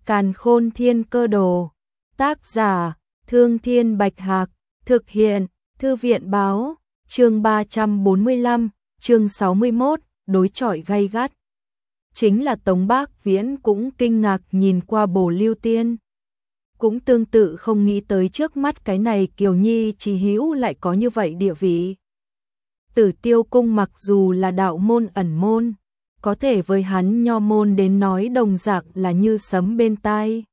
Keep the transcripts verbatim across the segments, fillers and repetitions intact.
Càn Khôn Thiên Cơ Đồ. Tác giả: Thương Thiên Bạch Hạc. Thực hiện: Thư viện báo. Chương ba trăm bốn mươi lăm, chương sáu mươi mốt, đối chọi gay gắt. Chính là Tống Bác Viễn cũng kinh ngạc nhìn qua Bồ Lưu Tiên. Cũng tương tự không nghĩ tới trước mắt cái này Kiều Nhi Chí Hữu lại có như vậy địa vị. Tử Tiêu Cung mặc dù là đạo môn ẩn môn, có thể với hắn nho môn đến nói đồng dạng là như sấm bên tai.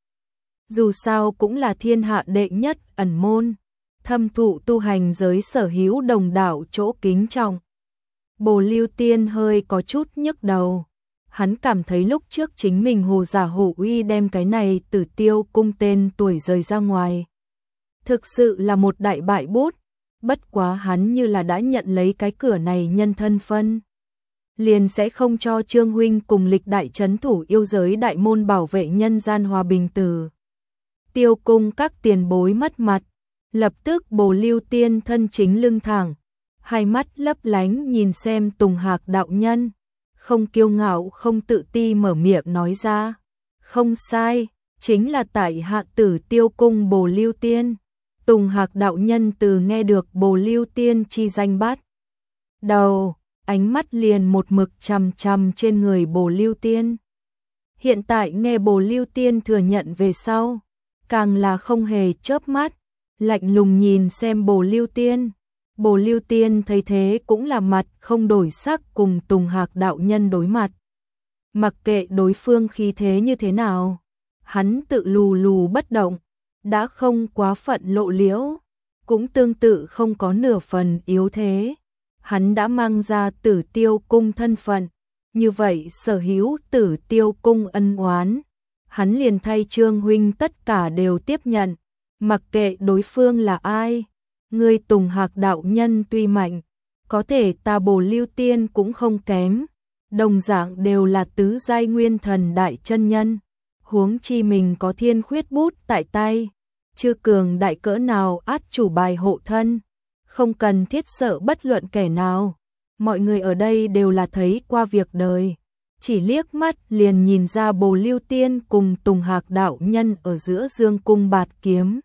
Dù sao cũng là thiên hạ đệ nhất ẩn môn, thâm thụ tu hành giới sở hữu đồng đạo chỗ kính trọng. Bồ Lưu Tiên hơi có chút nhức đầu. Hắn cảm thấy lúc trước chính mình hồ giả hổ uy đem cái này Tử Tiêu Cung tên tuổi rời ra ngoài. Thực sự là một đại bại bút, bất quá hắn như là đã nhận lấy cái cửa này nhân thân phân. Liền sẽ không cho Trương huynh cùng lịch đại trấn thủ yêu giới đại môn bảo vệ nhân gian hòa bình Tử Tiêu Cung các tiền bối mất mặt. Lập tức Bồ Lưu Tiên thân chính lưng thẳng, hai mắt lấp lánh nhìn xem Tùng Hạc đạo nhân, không kiêu ngạo không tự ti mở miệng nói ra. Không sai, chính là tại hạ Tử Tiêu Cung Bồ Lưu Tiên. Tùng Hạc đạo nhân từ nghe được Bồ Lưu Tiên chi danh bắt đầu, ánh mắt liền một mực chằm chằm trên người Bồ Lưu Tiên. Hiện tại nghe Bồ Lưu Tiên thừa nhận về sau, càng là không hề chớp mắt, lạnh lùng nhìn xem Bồ Lưu Tiên. Bồ Lưu Tiên thấy thế cũng là mặt không đổi sắc cùng Tùng Hạc đạo nhân đối mặt. Mặc kệ đối phương khí thế như thế nào, hắn tự lù lù bất động, đã không quá phận lộ liễu, cũng tương tự không có nửa phần yếu thế. Hắn đã mang ra Tử Tiêu Cung thân phận, như vậy sở hữu Tử Tiêu Cung ân oán, hắn liền thay Trương huynh tất cả đều tiếp nhận, mặc kệ đối phương là ai. Ngươi Tùng Hạc đạo nhân tuy mạnh, có thể ta Bồ Lưu Tiên cũng không kém, đồng dạng đều là tứ giai nguyên thần đại chân nhân, huống chi mình có thiên khuyết bút tại tay, chưa cường đại cỡ nào át chủ bài hộ thân, không cần thiết sợ bất luận kẻ nào. Mọi người ở đây đều là thấy qua việc đời, chỉ liếc mắt liền nhìn ra Bồ Lưu Tiên cùng Tùng Hạc đạo nhân ở giữa dương cung bạt kiếm.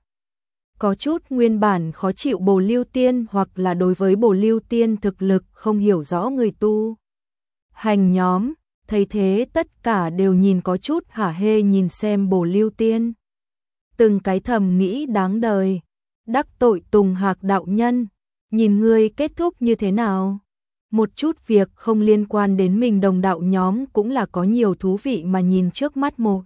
Có chút nguyên bản khó chịu Bồ Lưu Tiên hoặc là đối với Bồ Lưu Tiên thực lực không hiểu rõ người tu hành nhóm, thấy thế tất cả đều nhìn có chút hả hê nhìn xem Bồ Lưu Tiên. Từng cái thầm nghĩ đáng đời, đắc tội Tùng Hạc đạo nhân, nhìn ngươi kết thúc như thế nào. Một chút việc không liên quan đến mình đồng đạo nhóm cũng là có nhiều thú vị mà nhìn trước mắt một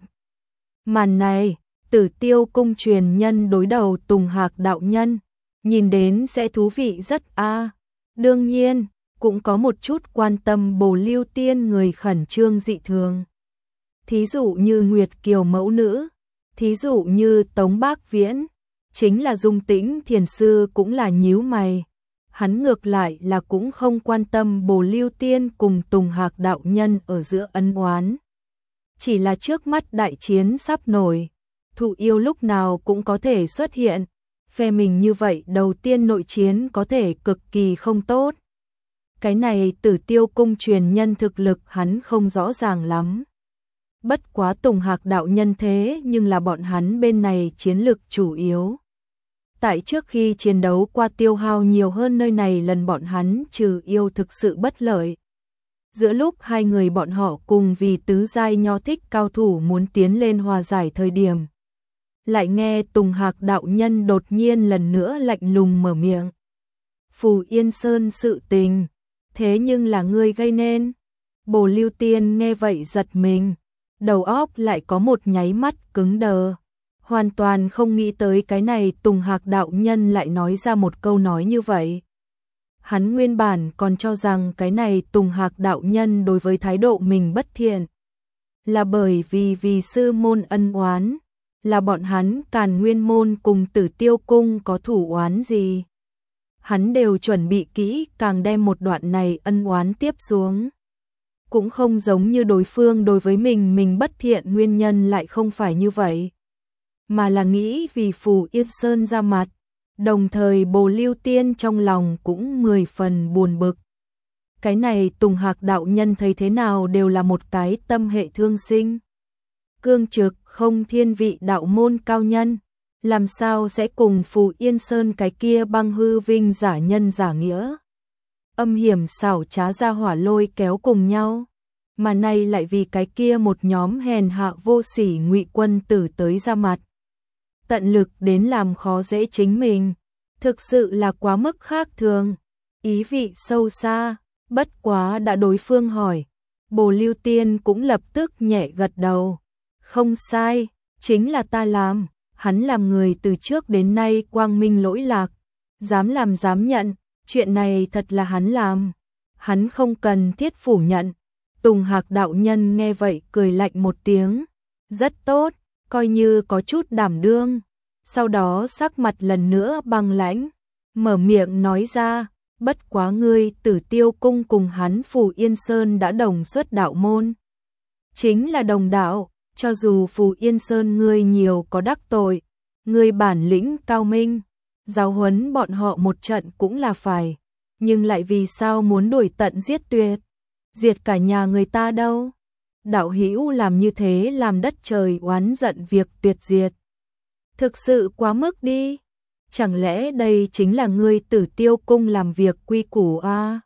màn này. Tử Tiêu Cung truyền nhân đối đầu Tùng Hạc đạo nhân, nhìn đến sẽ thú vị rất a. À. Đương nhiên, cũng có một chút quan tâm Bồ Lưu Tiên người khẩn trương dị thường. Thí dụ như Nguyệt Kiều mẫu nữ, thí dụ như Tống Bác Viễn, chính là Dung Tĩnh thiền sư cũng là nhíu mày. Hắn ngược lại là cũng không quan tâm Bồ Lưu Tiên cùng Tùng Hạc đạo nhân ở giữa ân oán. Chỉ là trước mắt đại chiến sắp nổi, thụ yêu lúc nào cũng có thể xuất hiện, phe mình như vậy đầu tiên nội chiến có thể cực kỳ không tốt. Cái này Tử Tiêu Cung truyền nhân thực lực hắn không rõ ràng lắm. Bất quá Tùng Hạc đạo nhân thế nhưng là bọn hắn bên này chiến lực chủ yếu. Tại trước khi chiến đấu qua tiêu hao nhiều hơn nơi này lần bọn hắn trừ yêu thực sự bất lợi. Giữa lúc hai người bọn họ cùng vì tứ giai nho thích cao thủ muốn tiến lên hòa giải thời điểm, lại nghe Tùng Hạc đạo nhân đột nhiên lần nữa lạnh lùng mở miệng. Phù Yên Sơn sự tình, thế nhưng là ngươi gây nên. Bồ Lưu Tiên nghe vậy giật mình, đầu óc lại có một nháy mắt cứng đờ. Hoàn toàn không nghĩ tới cái này Tùng Hạc đạo nhân lại nói ra một câu nói như vậy. Hắn nguyên bản còn cho rằng cái này Tùng Hạc đạo nhân đối với thái độ mình bất thiện, là bởi vì vì sư môn ân oán, là bọn hắn Càn Nguyên môn cùng Tử Tiêu Cung có thủ oán gì. Hắn đều chuẩn bị kỹ càng đem một đoạn này ân oán tiếp xuống. Cũng không giống như đối phương đối với mình mình bất thiện nguyên nhân lại không phải như vậy, mà là nghĩ vì Phù Yên Sơn ra mặt. Đồng thời Bồ Lưu Tiên trong lòng cũng mười phần buồn bực. Cái này Tùng Hạc đạo nhân thấy thế nào đều là một cái tâm hệ thương sinh. cương trực không thiên vị đạo môn cao nhân, làm sao sẽ cùng Phù Yên Sơn cái kia băng hư vinh giả nhân giả nghĩa. Âm hiểm xảo trá ra hỏa lôi kéo cùng nhau, mà nay lại vì cái kia một nhóm hèn hạ vô sỉ ngụy quân tử tới ra mặt. Tận lực đến làm khó dễ chính mình, thực sự là quá mức khác thường, ý vị sâu xa, bất quá đã đối phương hỏi. Bồ Lưu Tiên cũng lập tức nhẹ gật đầu. Không sai, chính là ta làm, hắn làm người từ trước đến nay quang minh lỗi lạc, dám làm dám nhận, chuyện này thật là hắn làm, hắn không cần thiết phủ nhận. Tùng Hạc đạo nhân nghe vậy cười lạnh một tiếng, rất tốt, coi như có chút đảm đương. Sau đó sắc mặt lần nữa băng lãnh, mở miệng nói ra, bất quá ngươi Tử Tiêu cung cùng hắn Phù Yên Sơn đã đồng xuất đạo môn. Chính là đồng đạo, cho dù Phù Yên Sơn ngươi nhiều có đắc tội, ngươi bản lĩnh cao minh, giáo huấn bọn họ một trận cũng là phải, nhưng lại vì sao muốn đuổi tận giết tuyệt, diệt cả nhà người ta đâu? Đạo hữu làm như thế làm đất trời oán giận việc tuyệt diệt. Thực sự quá mức đi. Chẳng lẽ đây chính là ngươi Tử Tiêu cung làm việc quy củ a? À?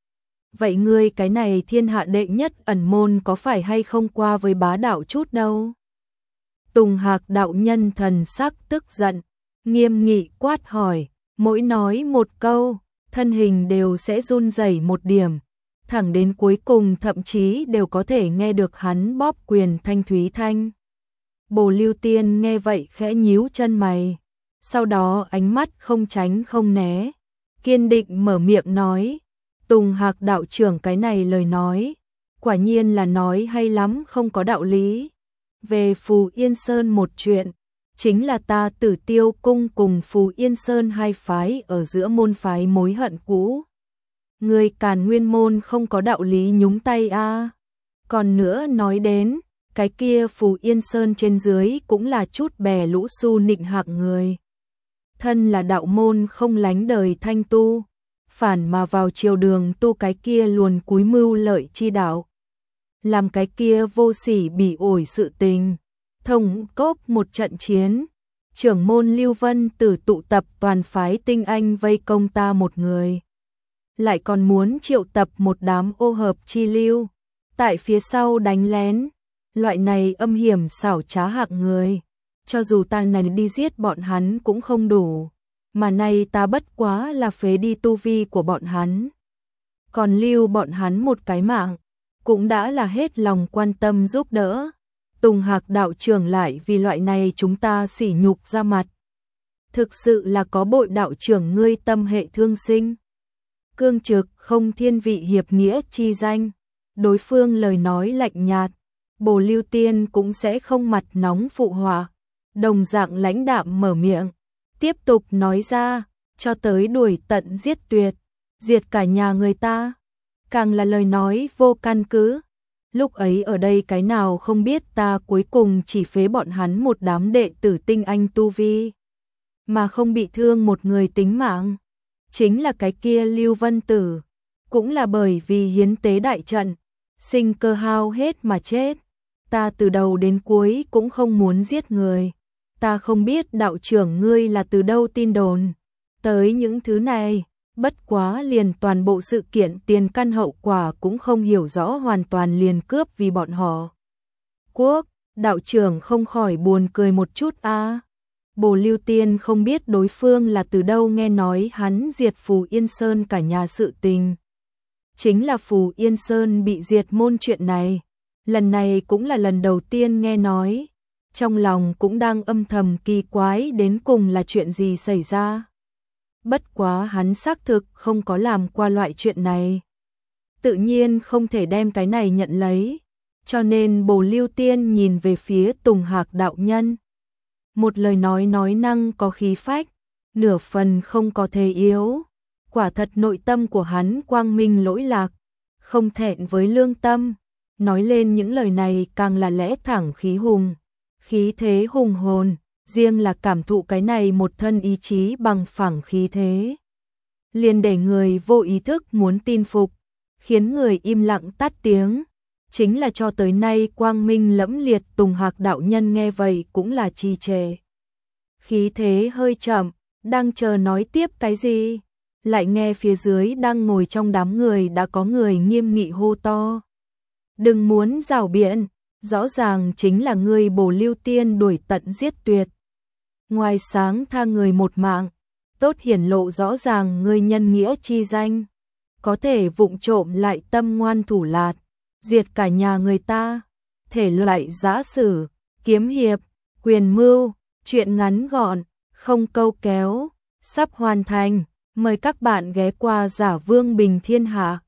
Vậy ngươi cái này thiên hạ đệ nhất ẩn môn có phải hay không qua với bá đạo chút đâu? Tùng Hạc đạo nhân thần sắc tức giận, nghiêm nghị quát hỏi, mỗi nói một câu, thân hình đều sẽ run rẩy một điểm, thẳng đến cuối cùng thậm chí đều có thể nghe được hắn bóp quyền thanh thúy thanh. Bồ Lưu Tiên nghe vậy khẽ nhíu chân mày, sau đó ánh mắt không tránh không né, kiên định mở miệng nói, Tùng Hạc đạo trưởng cái này lời nói, quả nhiên là nói hay lắm không có đạo lý. Về Phù Yên Sơn một chuyện, chính là ta Tử Tiêu cung cùng Phù Yên Sơn hai phái ở giữa môn phái mối hận cũ. Người Càn Nguyên môn không có đạo lý nhúng tay a. À. Còn nữa nói đến, cái kia Phù Yên Sơn trên dưới cũng là chút bè lũ su nịnh hạng người. Thân là đạo môn không lánh đời thanh tu, phản mà vào triều đường tu cái kia luồn cúi mưu lợi chi đạo. Làm cái kia vô sỉ bỉ ổi sự tình, thông cốp một trận chiến, trưởng môn Lưu Vân Tử tụ tập toàn phái tinh anh vây công ta một người. Lại còn muốn triệu tập một đám ô hợp chi lưu, tại phía sau đánh lén, loại này âm hiểm xảo trá hạng người. Cho dù ta này đi giết bọn hắn cũng không đủ, mà nay ta bất quá là phế đi tu vi của bọn hắn. Còn lưu bọn hắn một cái mạng, cũng đã là hết lòng quan tâm giúp đỡ. Tùng Hạc đạo trưởng lại vì loại này chúng ta sỉ nhục ra mặt. Thực sự là có bội đạo trưởng ngươi tâm hệ thương sinh. Cương trực không thiên vị hiệp nghĩa chi danh. Đối phương lời nói lạnh nhạt, Bồ Lưu Tiên cũng sẽ không mặt nóng phụ họa. Đồng dạng lãnh đạm mở miệng, tiếp tục nói ra, cho tới đuổi tận giết tuyệt, diệt cả nhà người ta, càng là lời nói vô căn cứ. Lúc ấy ở đây cái nào không biết ta cuối cùng chỉ phế bọn hắn một đám đệ tử tinh anh tu vi, mà không bị thương một người tính mạng, chính là cái kia Lưu Vân Tử, cũng là bởi vì hiến tế đại trận, sinh cơ hao hết mà chết. Ta từ đầu đến cuối cũng không muốn giết người. Ta không biết đạo trưởng ngươi là từ đâu tin đồn tới những thứ này, bất quá liền toàn bộ sự kiện tiền căn hậu quả cũng không hiểu rõ, hoàn toàn liền cướp vì bọn họ. Quốc, đạo trưởng không khỏi buồn cười một chút a. À. Bồ Lưu Tiên không biết đối phương là từ đâu nghe nói hắn diệt Phù Yên Sơn cả nhà sự tình. Chính là Phù Yên Sơn bị diệt môn chuyện này, lần này cũng là lần đầu tiên nghe nói. Trong lòng cũng đang âm thầm kỳ quái đến cùng là chuyện gì xảy ra. Bất quá hắn xác thực không có làm qua loại chuyện này, tự nhiên không thể đem cái này nhận lấy, cho nên Bồ Lưu Tiên nhìn về phía Tùng Hạc đạo nhân. Một lời nói nói năng có khí phách, nửa phần không có thể yếu, quả thật nội tâm của hắn quang minh lỗi lạc, không thẹn với lương tâm, nói lên những lời này càng là lẽ thẳng khí hùng. Khí thế hùng hồn, riêng là cảm thụ cái này một thân ý chí bằng phẳng khí thế, liền để người vô ý thức muốn tin phục, khiến người im lặng tắt tiếng. chính là cho tới nay quang minh lẫm liệt. Tùng Hạc đạo nhân nghe vậy cũng là trì trệ. Khí thế hơi chậm, đang chờ nói tiếp cái gì, lại nghe phía dưới đang ngồi trong đám người đã có người nghiêm nghị hô to. Đừng muốn rảo biện, rõ ràng chính là ngươi Bổ Lưu Tiên đuổi tận giết tuyệt. Ngoài sáng tha người một mạng, tốt hiển lộ rõ ràng ngươi nhân nghĩa chi danh, có thể vụng trộm lại tâm ngoan thủ lạt, diệt cả nhà người ta, thể loại giã sử, kiếm hiệp, quyền mưu, chuyện ngắn gọn, không câu kéo, sắp hoàn thành, mời các bạn ghé qua Giả Vương Bình Thiên Hạ.